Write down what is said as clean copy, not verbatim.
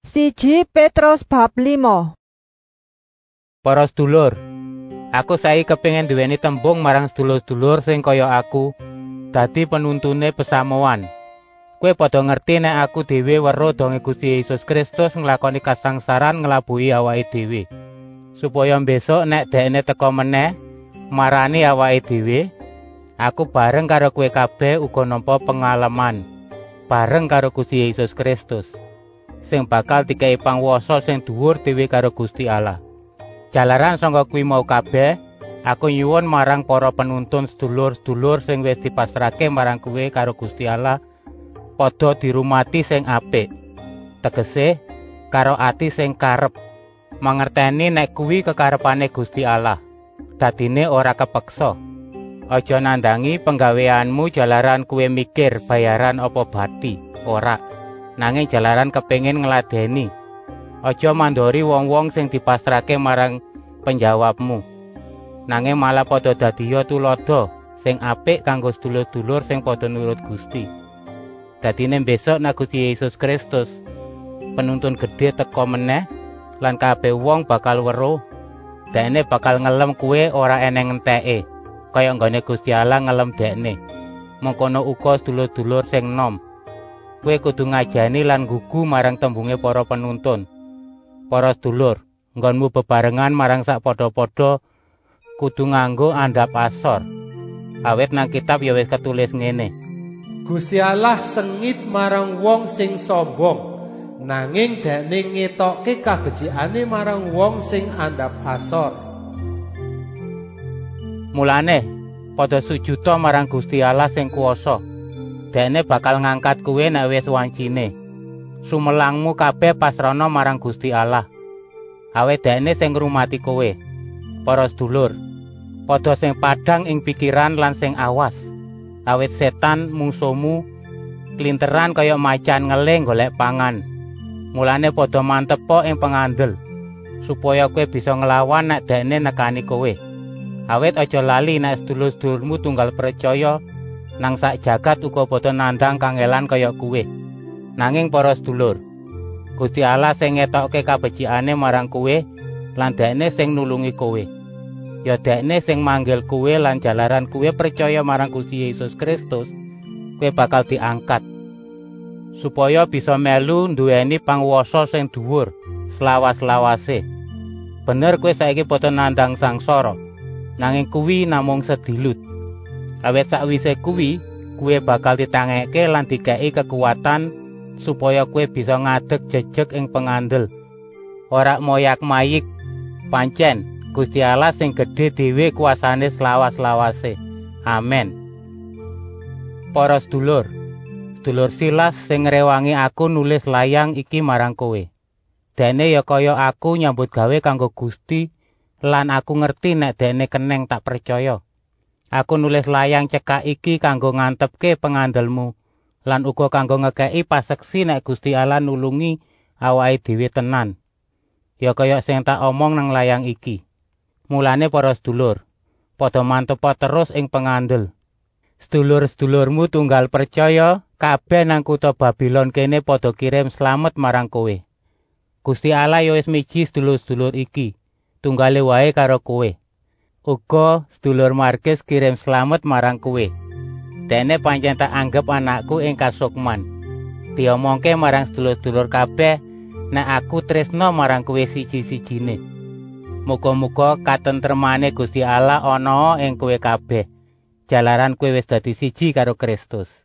1 Petrus bab 5. Para sedulur, aku saiki kepengin duweni tembung marang sedulur-sedulur sing kaya aku, dadi penuntune pesamuan. Kowe padha ngerti nek aku dhewe weruh donge Gusti Yesus Kristus nglakoni kasangsaran nglabuhi awake dhewe. Supaya besok nek Dekne teka meneh marani awake dhewe, aku bareng karo kowe kabeh uga nampa pengalaman bareng karo Gusti Yesus Kristus, sing bakal dikai pangwasa sing dhuwur dhewe karo Gusti Allah. Jalaran sangka kuwi mau kabeh, aku nyuwun marang para penuntun sedulur-sedulur sing wis dipasrahke marang kowe karo Gusti Allah, padha dirumati sing apik. Tegese karo ati sing karep, mangerteni nek kuwi kekarepane Gusti Allah. Dadine ora kepeksa. Aja nandangi penggaweanmu jalaran kowe mikir bayaran apa bathi, ora. Nanging jalaran kepengin ngladeni. Aja mandori wong-wong sing dipasrahke marang penjawabmu. Nanging malah padha dadiya tulodo sing apik kanggo sedulur-sedulur sing padha nurut Gusti. Dadine besok nek Gusti Yesus Kristus penuntun gedhe teka meneh lan kabeh wong bakal weruh, Dekne bakal ngelem kowe ora eneng enteke, kaya nggone Gusti Allah ngelem Dekne. Mengkono uga sedulur-sedulur sing nom. Kowe kudu ngajani lan gugu marang tembunge para penuntun. Para sedulur, nggonmu bebarengan marang sak padha-padha kudu nganggo andhap asor. Awit nang kitab ya wis ketulis ngene. Gusti Allah sengit marang wong sing sombong, nanging Dekne ngetokke kabecikane marang wong sing andhap asor. Mulane padha sujuda marang Gusti Allah sing kuwasa. Dekne bakal ngangkat kowe nek wis wancine. Sumelangmu kabeh pasrana marang Gusti Allah. Awit Dekne sing ngrumati kowe. Para sedulur, padha sing padhang ing pikiran lan sing awas. Awit setan mungsuhmu klinteran kaya macan ngeling golek pangan. Mulane padha mantepa ing pengandel, supaya kowe bisa nglawan nek Dekne nekani kowe. Awit aja lali nek sedulur-sedulurmu tunggal percaya nang sak jagat uga padha nandhang kangelan kaya kowe. Nanging para sedulur, Gusti Allah sing ngetokke kabecikane marang kowe lan Dekne sing nulungi kowe. Ya Dekne sing manggil kowe lan jalaran kowe percaya marang Gusti Yesus Kristus, kowe bakal diangkat supaya bisa melu nduweni pangwasa sing dhuwur selawas-lawase. Bener kowe saiki padha nandhang sangsara, nanging kuwi namung sedilut. Awit sakwise kuwi, kowe bakal ditangeke lan dikei kekuatan supaya kowe bisa ngadeg jejeg ing pengandel. Ora moyak-mayik, pancen Gusti Allah sing gedhe dhewe kuasane selawas-lawase. Amin. Para sedulur, sedulur Silas sing ngrewangi aku nulis layang iki marang kowe. Dene ya kaya aku nyambut gawe kanggo Gusti lan aku ngerti nek Dekne keneng tak percaya. Aku nulis layang cekak iki kanggo ngantepke pengandelmu lan uga kanggo ngekeki paseksi nek Gusti Allah nulungi awake dhewe tenan. Ya kaya sing tak omong nang layang iki. Mulane para sedulur, padha mantepa terus ing pengandel. Sedulur-sedulurmu tunggal percaya kabeh nang kutha Babilon kene padha kirim slamet marang kowe. Gusti Allah ya wis miji sedulur-sedulur iki, tunggale wae karo kowe. Uga sedulur Markis kirim slamet marang kowe. Dene pancen tak anggap anakku ing kasukman. Diomongke marang sedulur-sedulur kabeh nek aku tresna marang kowe siji-sijine. Muga-muga katentremane Gusti Allah ana ing kowe kabeh. Jalaran kowe wis dadi siji karo Kristus.